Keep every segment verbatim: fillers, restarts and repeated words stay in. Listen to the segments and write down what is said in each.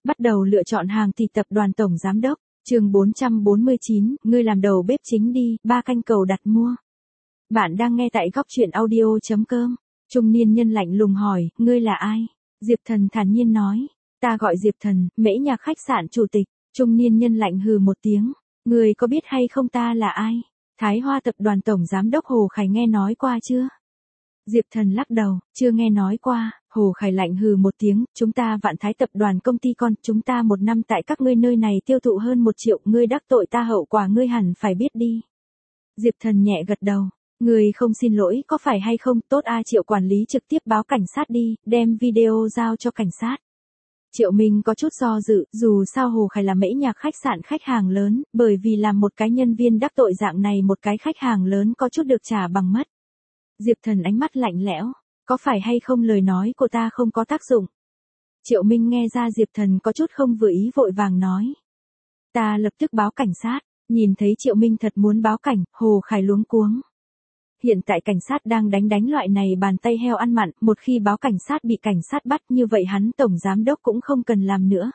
Bắt đầu lựa chọn hàng thịt tập đoàn tổng giám đốc. Chương bốn trăm bốn mươi chín, ngươi làm đầu bếp chính đi, ba canh cầu đặt mua. Bạn đang nghe tại góc truyện audio chấm com. Trung niên nhân lạnh lùng hỏi, ngươi là ai? Diệp Thần thản nhiên nói, ta gọi Diệp Thần, mễ nhạc khách sạn chủ tịch. Trung niên nhân lạnh hừ một tiếng, ngươi có biết hay không ta là ai? Thái Hoa tập đoàn tổng giám đốc Hồ Khải nghe nói qua chưa? Diệp Thần lắc đầu, chưa nghe nói qua. Hồ Khải lạnh hừ một tiếng, chúng ta Vạn Thái tập đoàn công ty con, chúng ta một năm tại các ngươi nơi này tiêu thụ hơn một triệu, ngươi đắc tội ta hậu quả ngươi hẳn phải biết đi. Diệp Thần nhẹ gật đầu, ngươi không xin lỗi có phải hay không, tốt a. Triệu quản lý trực tiếp báo cảnh sát đi, đem video giao cho cảnh sát. Triệu Minh có chút do dự, dù sao Hồ Khải là mễ nhạc khách sạn khách hàng lớn, bởi vì làm một cái nhân viên đắc tội dạng này một cái khách hàng lớn có chút được trả bằng mất. Diệp Thần ánh mắt lạnh lẽo, có phải hay không lời nói của ta không có tác dụng? Triệu Minh nghe ra Diệp Thần có chút không vừa ý vội vàng nói. Ta lập tức báo cảnh sát, nhìn thấy Triệu Minh thật muốn báo cảnh, Hồ Khải luống cuống. Hiện tại cảnh sát đang đánh đánh loại này bàn tay heo ăn mặn, một khi báo cảnh sát bị cảnh sát bắt như vậy hắn tổng giám đốc cũng không cần làm nữa.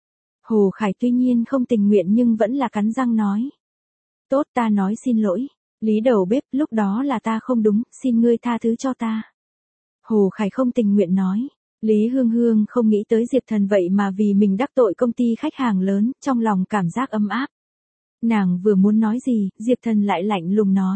Hồ Khải tuy nhiên không tình nguyện nhưng vẫn là cắn răng nói. Tốt, ta nói xin lỗi. Lý đầu bếp, lúc đó là ta không đúng, xin ngươi tha thứ cho ta. Hồ Khải không tình nguyện nói. Lý Hương Hương không nghĩ tới Diệp Thần vậy mà vì mình đắc tội công ty khách hàng lớn, trong lòng cảm giác ấm áp. Nàng vừa muốn nói gì, Diệp Thần lại lạnh lùng nói.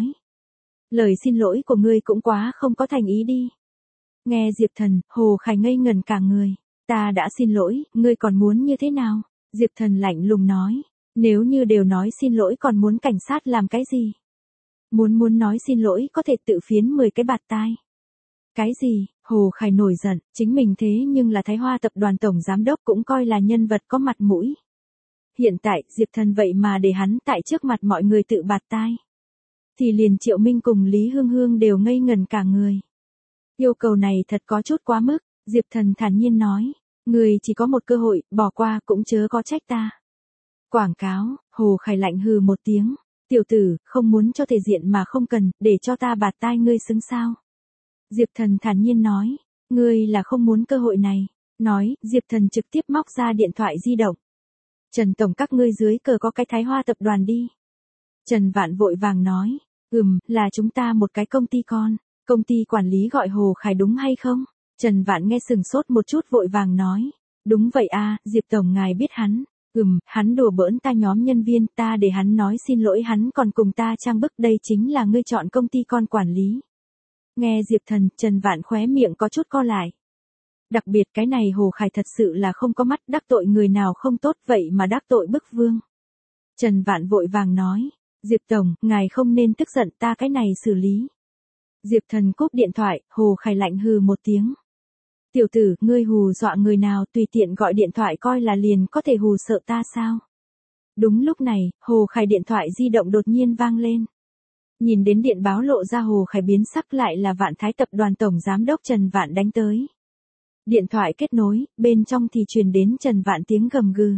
Lời xin lỗi của ngươi cũng quá không có thành ý đi. Nghe Diệp Thần, Hồ Khải ngây ngẩn cả người. Ta đã xin lỗi, ngươi còn muốn như thế nào? Diệp Thần lạnh lùng nói. Nếu như đều nói xin lỗi còn muốn cảnh sát làm cái gì? Muốn muốn nói xin lỗi có thể tự phiến mười cái bạt tai. Cái gì? Hồ Khải nổi giận, chính mình thế nhưng là Thái Hoa tập đoàn tổng giám đốc cũng coi là nhân vật có mặt mũi. Hiện tại, Diệp Thần vậy mà để hắn tại trước mặt mọi người tự bạt tai. Thì liền Triệu Minh cùng Lý Hương Hương đều ngây ngẩn cả người. Yêu cầu này thật có chút quá mức, Diệp Thần thản nhiên nói. Người chỉ có một cơ hội, bỏ qua cũng chớ có trách ta. Quảng cáo, Hồ Khải lạnh hừ một tiếng. Tiểu tử, không muốn cho thể diện mà không cần, để cho ta bạt tai ngươi xứng sao. Diệp Thần thản nhiên nói, ngươi là không muốn cơ hội này. Nói, Diệp Thần trực tiếp móc ra điện thoại di động. Trần Tổng các ngươi dưới cờ có cái Thái Hoa tập đoàn đi. Trần Vạn vội vàng nói, ừm, là chúng ta một cái công ty con, công ty quản lý gọi Hồ Khải đúng hay không? Trần Vạn nghe sừng sốt một chút vội vàng nói, đúng vậy a, Diệp Tổng ngài biết hắn. Ừm, hắn đùa bỡn ta nhóm nhân viên, ta để hắn nói xin lỗi hắn còn cùng ta trang bức, đây chính là ngươi chọn công ty con quản lý. Nghe Diệp Thần, Trần Vạn khóe miệng có chút co lại. Đặc biệt cái này Hồ Khải thật sự là không có mắt, đắc tội người nào không tốt vậy mà đắc tội bức vương. Trần Vạn vội vàng nói, Diệp Tổng, ngài không nên tức giận, ta cái này xử lý. Diệp Thần cúp điện thoại, Hồ Khải lạnh hừ một tiếng. Tiểu tử, ngươi hù dọa người nào tùy tiện gọi điện thoại coi là liền có thể hù sợ ta sao? Đúng lúc này, Hồ Khải điện thoại di động đột nhiên vang lên. Nhìn đến điện báo lộ ra Hồ Khải biến sắc lại là Vạn Thái tập đoàn tổng giám đốc Trần Vạn đánh tới. Điện thoại kết nối, bên trong thì truyền đến Trần Vạn tiếng gầm gừ.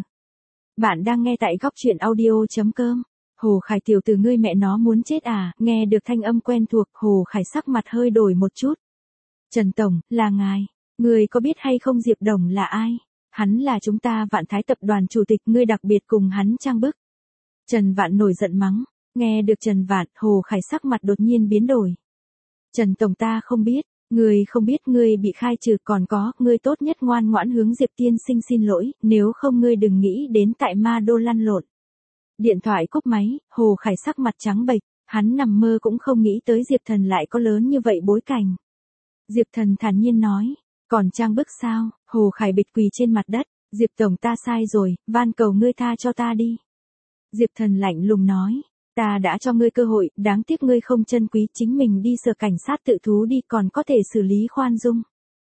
Bạn đang nghe tại góc truyện audio chấm com. Hồ Khải tiểu tử ngươi mẹ nó muốn chết à, nghe được thanh âm quen thuộc, Hồ Khải sắc mặt hơi đổi một chút. Trần Tổng, là ngài. Ngươi có biết hay không Diệp Đồng là ai? Hắn là chúng ta Vạn Thái tập đoàn chủ tịch, ngươi đặc biệt cùng hắn trang bức. Trần Vạn nổi giận mắng, nghe được Trần Vạn, Hồ Khải sắc mặt đột nhiên biến đổi. Trần Tổng ta không biết, ngươi không biết ngươi bị khai trừ còn có, ngươi tốt nhất ngoan ngoãn hướng Diệp tiên sinh xin lỗi, nếu không ngươi đừng nghĩ đến tại ma đô lăn lộn. Điện thoại cúp máy, Hồ Khải sắc mặt trắng bệch, hắn nằm mơ cũng không nghĩ tới Diệp Thần lại có lớn như vậy bối cảnh. Diệp Thần thản nhiên nói. Còn trang bức sao? Hồ Khải bịch quỳ trên mặt đất, Diệp Tổng ta sai rồi, van cầu ngươi tha cho ta đi. Diệp Thần lạnh lùng nói, ta đã cho ngươi cơ hội, đáng tiếc ngươi không trân quý, chính mình đi sở cảnh sát tự thú đi còn có thể xử lý khoan dung.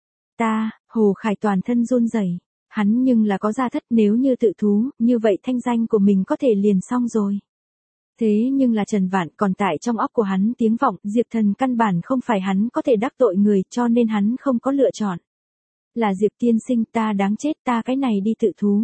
Ta, Hồ Khải toàn thân run rẩy, hắn nhưng là có gia thất, nếu như tự thú, như vậy thanh danh của mình có thể liền xong rồi. Thế nhưng là Trần Vạn còn tại trong óc của hắn tiếng vọng, Diệp Thần căn bản không phải hắn có thể đắc tội người cho nên hắn không có lựa chọn. Là Diệp tiên sinh ta đáng chết ta cái này đi tự thú.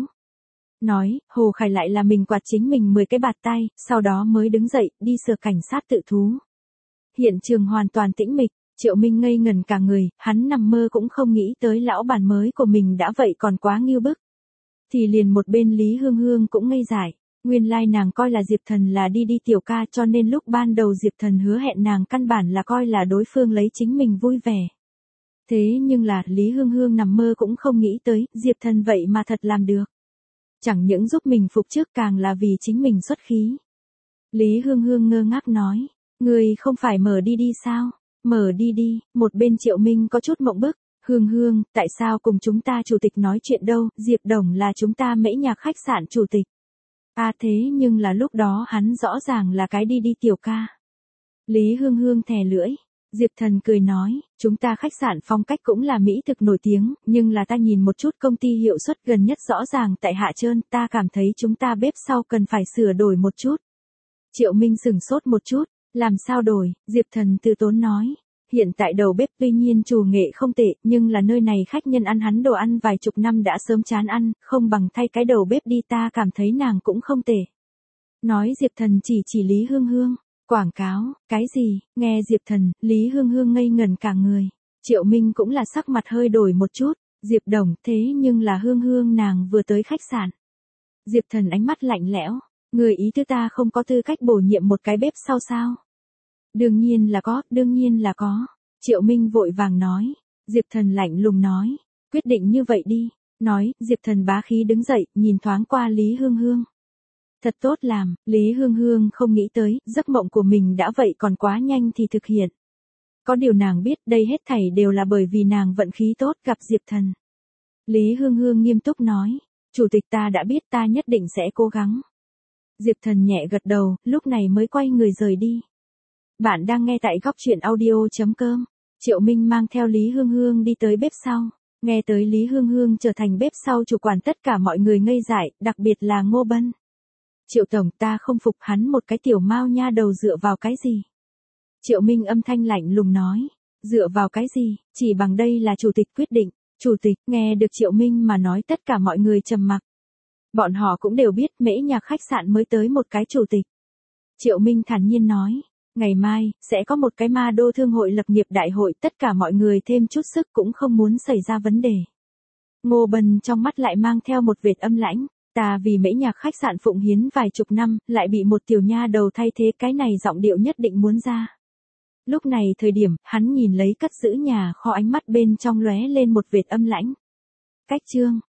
Nói, Hồ Khải lại là mình quạt chính mình mười cái bạt tay, sau đó mới đứng dậy, đi sở cảnh sát tự thú. Hiện trường hoàn toàn tĩnh mịch, Triệu Minh ngây ngẩn cả người, hắn nằm mơ cũng không nghĩ tới lão bản mới của mình đã vậy còn quá nghiêu bức. Thì liền một bên Lý Hương Hương cũng ngây dại. Nguyên lai nàng coi là Diệp Thần là đi đi tiểu ca, cho nên lúc ban đầu Diệp Thần hứa hẹn nàng căn bản là coi là đối phương lấy chính mình vui vẻ. Thế nhưng là Lý Hương Hương nằm mơ cũng không nghĩ tới, Diệp Thần vậy mà thật làm được. Chẳng những giúp mình phục trước, càng là vì chính mình xuất khí. Lý Hương Hương ngơ ngác nói, người không phải mở đi đi sao? Mở đi đi. Một bên Triệu Minh có chút mộng bức. Hương Hương, tại sao cùng chúng ta chủ tịch nói chuyện đâu? Diệp Đồng là chúng ta Mễ Nhạc khách sạn chủ tịch. À thế nhưng là lúc đó hắn rõ ràng là cái đi đi tiểu ca. Lý Hương Hương thè lưỡi. Diệp Thần cười nói, chúng ta khách sạn phong cách cũng là mỹ thực nổi tiếng, nhưng là ta nhìn một chút công ty hiệu suất gần nhất rõ ràng tại Hạ Trơn, ta cảm thấy chúng ta bếp sau cần phải sửa đổi một chút. Triệu Minh sửng sốt một chút, làm sao đổi? Diệp Thần từ tốn nói, hiện tại đầu bếp tuy nhiên chủ nghệ không tệ, nhưng là nơi này khách nhân ăn hắn đồ ăn vài chục năm đã sớm chán ăn, không bằng thay cái đầu bếp đi, ta cảm thấy nàng cũng không tệ. Nói Diệp Thần chỉ chỉ Lý Hương Hương. Quảng cáo, cái gì? Nghe Diệp Thần, Lý Hương Hương ngây ngẩn cả người. Triệu Minh cũng là sắc mặt hơi đổi một chút. Diệp Đồng, thế nhưng là Hương Hương nàng vừa tới khách sạn. Diệp Thần ánh mắt lạnh lẽo. Người ý thứ ta không có tư cách bổ nhiệm một cái bếp sau sao? Đương nhiên là có, đương nhiên là có. Triệu Minh vội vàng nói. Diệp Thần lạnh lùng nói. Quyết định như vậy đi. Nói, Diệp Thần bá khí đứng dậy, nhìn thoáng qua Lý Hương Hương. Thật tốt làm, Lý Hương Hương không nghĩ tới, giấc mộng của mình đã vậy còn quá nhanh thì thực hiện. Có điều nàng biết đây hết thảy đều là bởi vì nàng vận khí tốt gặp Diệp Thần. Lý Hương Hương nghiêm túc nói, chủ tịch ta đã biết, ta nhất định sẽ cố gắng. Diệp Thần nhẹ gật đầu, lúc này mới quay người rời đi. Bạn đang nghe tại góc truyện audio chấm com. Triệu Minh mang theo Lý Hương Hương đi tới bếp sau. Nghe tới Lý Hương Hương trở thành bếp sau chủ quản, tất cả mọi người ngây dại, đặc biệt là Ngô Bân. Triệu tổng, ta không phục hắn một cái tiểu mao nha đầu dựa vào cái gì? Triệu Minh âm thanh lạnh lùng nói, dựa vào cái gì, chỉ bằng đây là chủ tịch quyết định. Chủ tịch, nghe được Triệu Minh mà nói, tất cả mọi người trầm mặc. Bọn họ cũng đều biết Mễ Nhạc khách sạn mới tới một cái chủ tịch. Triệu Minh thản nhiên nói, ngày mai, sẽ có một cái ma đô thương hội lập nghiệp đại hội, tất cả mọi người thêm chút sức cũng không muốn xảy ra vấn đề. Ngô Bân trong mắt lại mang theo một vệt âm lãnh. Ta vì Mễ Nhạc khách sạn phụng hiến vài chục năm, lại bị một tiểu nha đầu thay thế, cái này giọng điệu nhất định muốn ra. Lúc này thời điểm, hắn nhìn lấy cất giữ nhà kho, ánh mắt bên trong lóe lên một vệt âm lãnh. Cách chương,